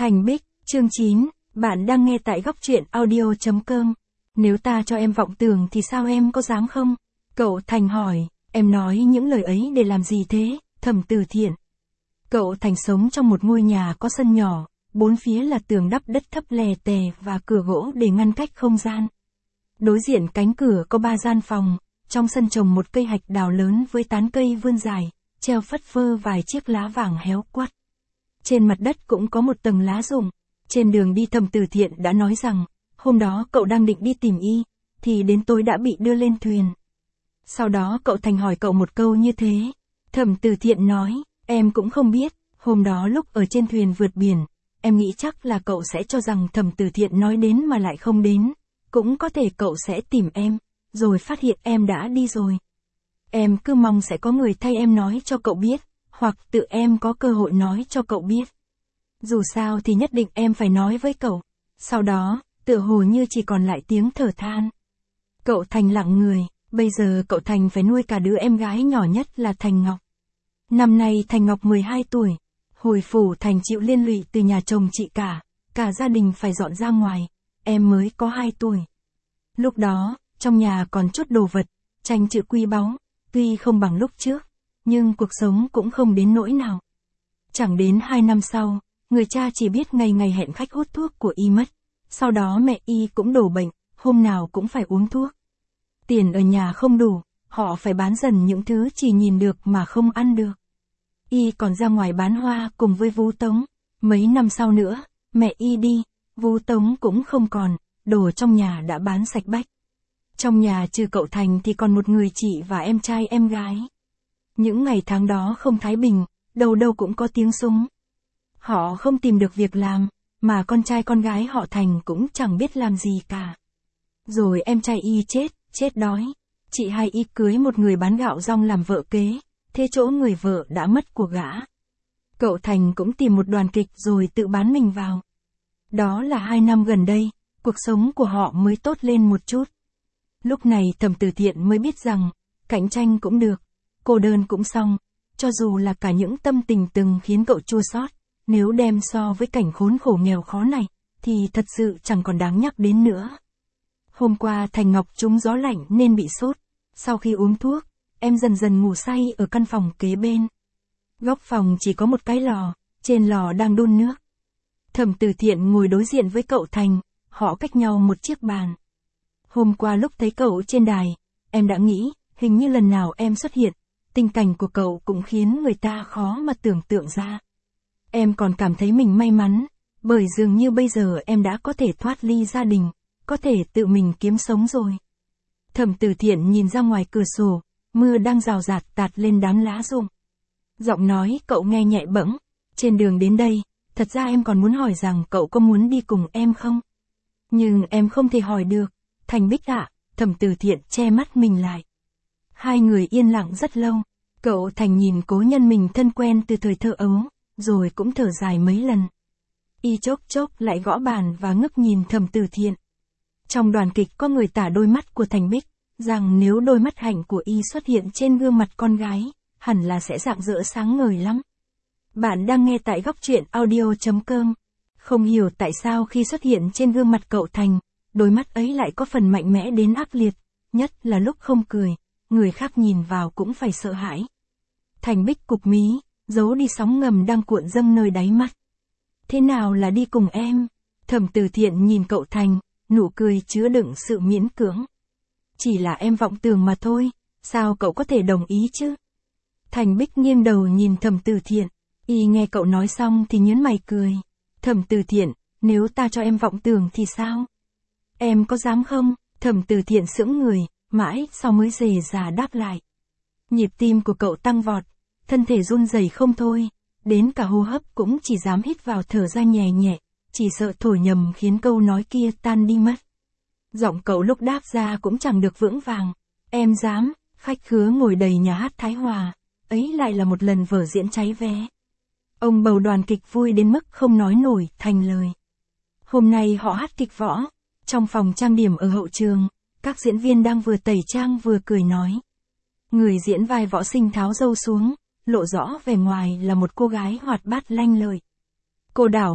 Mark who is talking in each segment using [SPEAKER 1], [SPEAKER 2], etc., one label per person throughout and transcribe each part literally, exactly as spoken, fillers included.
[SPEAKER 1] Thành Bích, chương chín, bạn đang nghe tại góc truyện audio chấm com. Nếu ta cho em vọng tưởng thì sao em có dám không? Cậu Thành hỏi, em nói những lời ấy để làm gì thế, Thẩm Từ Thiện? Cậu Thành sống trong một ngôi nhà có sân nhỏ, bốn phía là tường đắp đất thấp lè tè và cửa gỗ để ngăn cách không gian. Đối diện cánh cửa có ba gian phòng, trong sân trồng một cây hạch đào lớn với tán cây vươn dài, treo phất phơ vài chiếc lá vàng héo quắt. Trên mặt đất cũng có một tầng lá rụng. Trên đường đi Thẩm Từ Thiện đã nói rằng, hôm đó cậu đang định đi tìm y, thì đến tối đã bị đưa lên thuyền. Sau đó cậu Thành hỏi cậu một câu như thế. Thẩm Từ Thiện nói, em cũng không biết, hôm đó lúc ở trên thuyền vượt biển, em nghĩ chắc là cậu sẽ cho rằng Thẩm Từ Thiện nói đến mà lại không đến. Cũng có thể cậu sẽ tìm em, rồi phát hiện em đã đi rồi. Em cứ mong sẽ có người thay em nói cho cậu biết, hoặc tự em có cơ hội nói cho cậu biết. Dù sao thì nhất định em phải nói với cậu. Sau đó, tựa hồ như chỉ còn lại tiếng thở than. Cậu Thành lặng người, bây giờ cậu Thành phải nuôi cả đứa em gái nhỏ nhất là Thành Ngọc. Năm nay Thành Ngọc mười hai tuổi, hồi phủ Thành chịu liên lụy từ nhà chồng chị cả, cả gia đình phải dọn ra ngoài, em mới có hai tuổi. Lúc đó, trong nhà còn chút đồ vật, tranh chữ quý báu, tuy không bằng lúc trước, nhưng cuộc sống cũng không đến nỗi nào. Chẳng đến hai năm sau, người cha chỉ biết ngày ngày hẹn khách hút thuốc của y mất. Sau đó mẹ y cũng đổ bệnh, hôm nào cũng phải uống thuốc. Tiền ở nhà không đủ, họ phải bán dần những thứ chỉ nhìn được mà không ăn được. Y còn ra ngoài bán hoa cùng với Vú Tống. Mấy năm sau nữa, mẹ y đi, Vú Tống cũng không còn, đồ trong nhà đã bán sạch bách. Trong nhà trừ cậu Thành thì còn một người chị và em trai em gái. Những ngày tháng đó không thái bình, đâu đâu cũng có tiếng súng. Họ không tìm được việc làm, mà con trai con gái họ Thành cũng chẳng biết làm gì cả. Rồi em trai y chết, chết đói. Chị hai y cưới một người bán gạo rong làm vợ kế, thế chỗ người vợ đã mất của gã. Cậu Thành cũng tìm một đoàn kịch rồi tự bán mình vào. Đó là hai năm gần đây, cuộc sống của họ mới tốt lên một chút. Lúc này Thẩm Từ Thiện mới biết rằng, cạnh tranh cũng được, cô đơn cũng xong, cho dù là cả những tâm tình từng khiến cậu chua xót, nếu đem so với cảnh khốn khổ nghèo khó này, thì thật sự chẳng còn đáng nhắc đến nữa. Hôm qua Thành Ngọc trúng gió lạnh nên bị sốt, sau khi uống thuốc, em dần dần ngủ say ở căn phòng kế bên. Góc phòng chỉ có một cái lò, trên lò đang đun nước. Thẩm Từ Thiện ngồi đối diện với cậu Thành, họ cách nhau một chiếc bàn. Hôm qua lúc thấy cậu trên đài, em đã nghĩ, hình như lần nào em xuất hiện, tình cảnh của cậu cũng khiến người ta khó mà tưởng tượng ra. Em còn cảm thấy mình may mắn, bởi dường như bây giờ em đã có thể thoát ly gia đình, có thể tự mình kiếm sống rồi. Thẩm Từ Thiện nhìn ra ngoài cửa sổ, mưa đang rào rạt tạt lên đám lá rụng. Giọng nói cậu nghe nhẹ bẫng, trên đường đến đây, thật ra em còn muốn hỏi rằng cậu có muốn đi cùng em không? Nhưng em không thể hỏi được, Thành Bích ạ, Thẩm Từ Thiện che mắt mình lại. Hai người yên lặng rất lâu, cậu Thành nhìn cố nhân mình thân quen từ thời thơ ấu, rồi cũng thở dài mấy lần. Y chốc chốc lại gõ bàn và ngước nhìn Thẩm Từ Thiện. Trong đoàn kịch có người tả đôi mắt của Thành Bích, rằng nếu đôi mắt hạnh của y xuất hiện trên gương mặt con gái, hẳn là sẽ rạng rỡ sáng ngời lắm. Bạn đang nghe tại góc truyện audio chấm com. Không hiểu tại sao khi xuất hiện trên gương mặt cậu Thành, đôi mắt ấy lại có phần mạnh mẽ đến ác liệt, nhất là lúc không cười, người khác nhìn vào cũng phải sợ hãi. Thành Bích cụp mí, giấu đi sóng ngầm đang cuộn dâng nơi đáy mắt. Thế nào là đi cùng em? Thẩm Từ Thiện nhìn cậu Thành, nụ cười chứa đựng sự miễn cưỡng. Chỉ là em vọng tưởng mà thôi, sao cậu có thể đồng ý chứ? Thành Bích nghiêng đầu nhìn Thẩm Từ Thiện, y nghe cậu nói xong thì nhớn mày cười. Thẩm Từ Thiện, nếu ta cho em vọng tưởng thì sao? Em có dám không? Thẩm Từ Thiện sững người, mãi sau mới rề rà đáp lại. Nhịp tim của cậu tăng vọt, thân thể run rẩy không thôi, đến cả hô hấp cũng chỉ dám hít vào thở ra nhẹ nhẹ, chỉ sợ thổi nhầm khiến câu nói kia tan đi mất. Giọng cậu lúc đáp ra cũng chẳng được vững vàng. Em dám, khách khứa ngồi đầy nhà hát Thái Hòa, ấy lại là một lần vở diễn cháy vé. Ông bầu đoàn kịch vui đến mức không nói nổi thành lời. Hôm nay họ hát kịch võ, trong phòng trang điểm ở hậu trường, các diễn viên đang vừa tẩy trang vừa cười nói. Người diễn vai võ sinh tháo râu xuống, lộ rõ vẻ ngoài là một cô gái hoạt bát lanh lợi. Cô đảo mắt,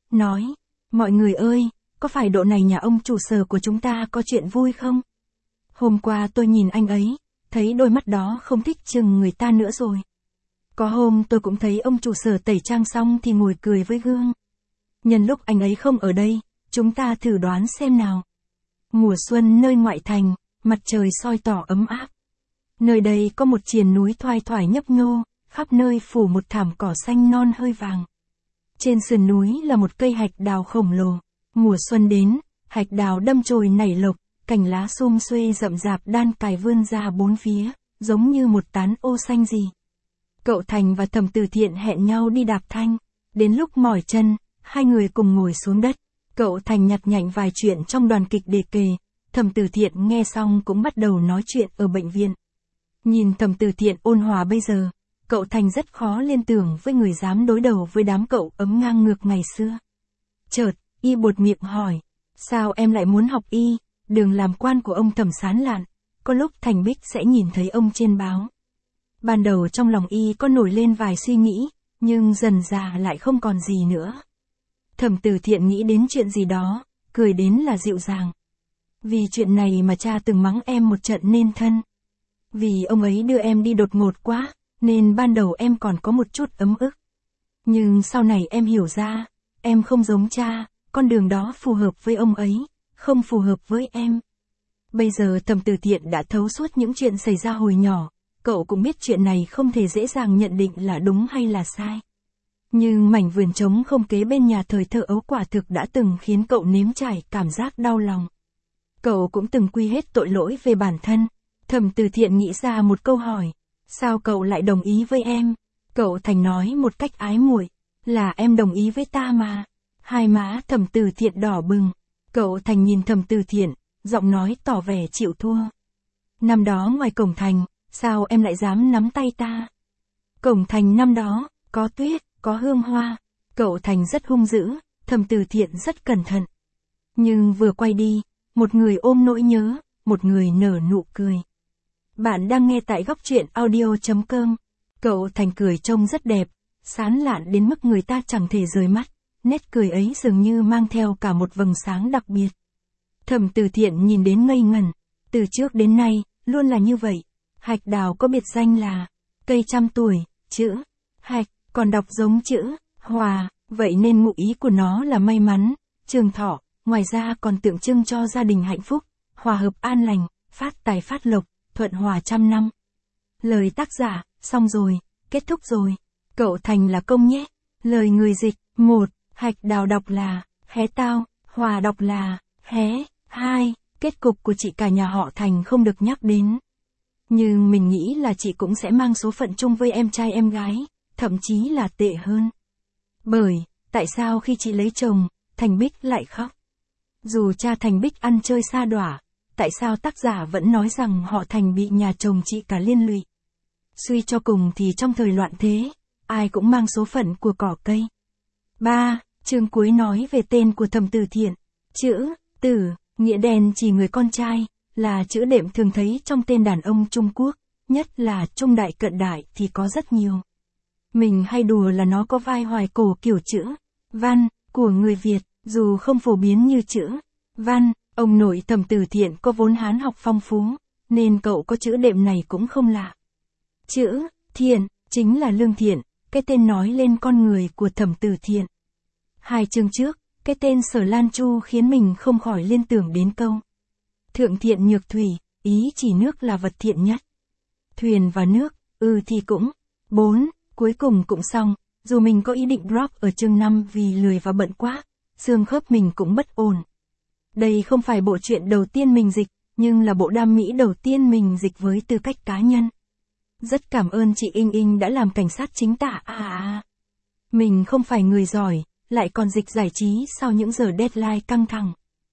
[SPEAKER 1] nói, mọi người ơi, có phải độ này nhà ông chủ sở của chúng ta có chuyện vui không? Hôm qua tôi nhìn anh ấy, thấy đôi mắt đó không thích chừng người ta nữa rồi. Có hôm tôi cũng thấy ông chủ sở tẩy trang xong thì ngồi cười với gương. Nhân lúc anh ấy không ở đây, chúng ta thử đoán xem nào. Mùa xuân nơi ngoại thành, mặt trời soi tỏ ấm áp. Nơi đây có một triền núi thoai thoải nhấp nhô, khắp nơi phủ một thảm cỏ xanh non hơi vàng. Trên sườn núi là một cây hạch đào khổng lồ. Mùa xuân đến, hạch đào đâm chồi nảy lộc, cành lá sum xuê rậm rạp đan cài vươn ra bốn phía, giống như một tán ô xanh gì. Cậu Thành và Thẩm Từ Thiện hẹn nhau đi đạp thanh. Đến lúc mỏi chân, hai người cùng ngồi xuống đất. Cậu Thành nhặt nhạnh vài chuyện trong đoàn kịch đề kề. Thẩm Từ Thiện nghe xong cũng bắt đầu nói chuyện ở bệnh viện. Nhìn Thẩm Từ Thiện ôn hòa bây giờ, cậu Thành rất khó liên tưởng với người dám đối đầu với đám cậu ấm ngang ngược ngày xưa. Chợt, y buột miệng hỏi, sao em lại muốn học y? Đường làm quan của ông Thẩm sán lạn, có lúc Thành Bích sẽ nhìn thấy ông trên báo. Ban đầu trong lòng y có nổi lên vài suy nghĩ, nhưng dần dà lại không còn gì nữa. Thẩm Từ Thiện nghĩ đến chuyện gì đó, cười đến là dịu dàng. Vì chuyện này mà cha từng mắng em một trận nên thân. Vì ông ấy đưa em đi đột ngột quá, nên ban đầu em còn có một chút ấm ức. Nhưng sau này em hiểu ra, em không giống cha, con đường đó phù hợp với ông ấy, không phù hợp với em. Bây giờ Thẩm Từ Thiện đã thấu suốt những chuyện xảy ra hồi nhỏ, cậu cũng biết chuyện này không thể dễ dàng nhận định là đúng hay là sai. Nhưng mảnh vườn trống không kế bên nhà thời thơ ấu quả thực đã từng khiến cậu nếm trải cảm giác đau lòng. Cậu cũng từng quy hết tội lỗi về bản thân. Thẩm Từ Thiện nghĩ ra một câu hỏi, sao cậu lại đồng ý với em? Cậu Thành nói một cách ái muội, là em đồng ý với ta mà. Hai má Thẩm Từ Thiện đỏ bừng. Cậu Thành nhìn Thẩm Từ Thiện, giọng nói tỏ vẻ chịu thua. Năm đó ngoài cổng thành, sao em lại dám nắm tay ta? Cổng thành năm đó, có tuyết, có hương hoa. Cậu Thành rất hung dữ, Thẩm Từ Thiện rất cẩn thận. Nhưng vừa quay đi, một người ôm nỗi nhớ, một người nở nụ cười. Bạn đang nghe tại góc truyện audio chấm com. Cậu Thành cười trông rất đẹp, sán lạn đến mức người ta chẳng thể rời mắt. Nét cười ấy dường như mang theo cả một vầng sáng đặc biệt. Thẩm Từ Thiện nhìn đến ngây ngẩn. Từ trước đến nay, luôn là như vậy. Hạch đào có biệt danh là cây trăm tuổi, chữ hạch, còn đọc giống chữ hòa, vậy nên ngụ ý của nó là may mắn, trường thọ, ngoài ra còn tượng trưng cho gia đình hạnh phúc, hòa hợp an lành, phát tài phát lộc, thuận hòa trăm năm. Lời tác giả, xong rồi, kết thúc rồi. Cậu Thành là công nhé. Lời người dịch, một, hạch đào đọc là hé tao, hòa đọc là hé. Hai, kết cục của chị cả nhà họ Thành không được nhắc đến. Nhưng mình nghĩ là chị cũng sẽ mang số phận chung với em trai em gái, thậm chí là tệ hơn. Bởi, tại sao khi chị lấy chồng, Thành Bích lại khóc? Dù cha Thành Bích ăn chơi sa đọa, tại sao tác giả vẫn nói rằng họ Thành bị nhà chồng chị cả liên lụy? Suy cho cùng thì trong thời loạn thế, ai cũng mang số phận của cỏ cây. ba. Chương cuối nói về tên của Thẩm Từ Thiện. Chữ, tử, nghĩa đen chỉ người con trai, là chữ đệm thường thấy trong tên đàn ông Trung Quốc, nhất là trung đại cận đại thì có rất nhiều. Mình hay đùa là nó có vai hoài cổ kiểu chữ văn của người Việt, dù không phổ biến như chữ văn. Ông nội Thẩm Từ Thiện có vốn Hán học phong phú, nên cậu có chữ đệm này cũng không lạ. Chữ thiện chính là lương thiện, cái tên nói lên con người của Thẩm Từ Thiện. Hai chương trước, cái tên Sở Lan Chu khiến mình không khỏi liên tưởng đến câu thượng thiện nhược thủy, ý chỉ nước là vật thiện nhất. Thuyền và nước, ừ thì cũng. bốn. Cuối cùng cũng xong, dù mình có ý định drop ở chương năm vì lười và bận quá, xương khớp mình cũng bất ổn. Đây không phải bộ truyện đầu tiên mình dịch, nhưng là bộ đam mỹ đầu tiên mình dịch với tư cách cá nhân. Rất cảm ơn chị Inh Inh đã làm cảnh sát chính tả. À à, mình không phải người giỏi, lại còn dịch giải trí sau những giờ deadline căng thẳng.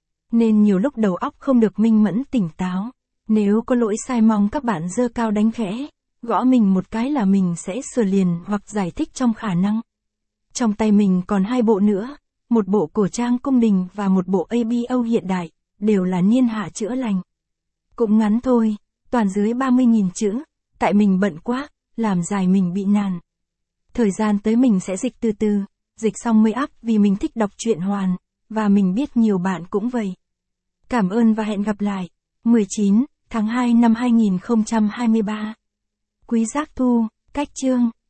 [SPEAKER 1] Nên nhiều lúc đầu óc không được minh mẫn tỉnh táo. Nếu có lỗi sai mong các bạn giơ cao đánh khẽ, gõ mình một cái là mình sẽ sửa liền hoặc giải thích trong khả năng. Trong tay mình còn hai bộ nữa, một bộ cổ trang cung đình và một bộ a bê o hiện đại, đều là niên hạ chữa lành. Cũng ngắn thôi, toàn dưới ba mươi nghìn chữ, tại mình bận quá, làm dài mình bị nản. Thời gian tới mình sẽ dịch từ từ, Dịch xong mới up vì mình thích đọc truyện Hoàn, và mình biết nhiều bạn cũng vậy. Cảm ơn và hẹn gặp lại. mười chín tháng hai năm hai nghìn không trăm hai mươi ba. Quý Giác Thu, Cách Chương.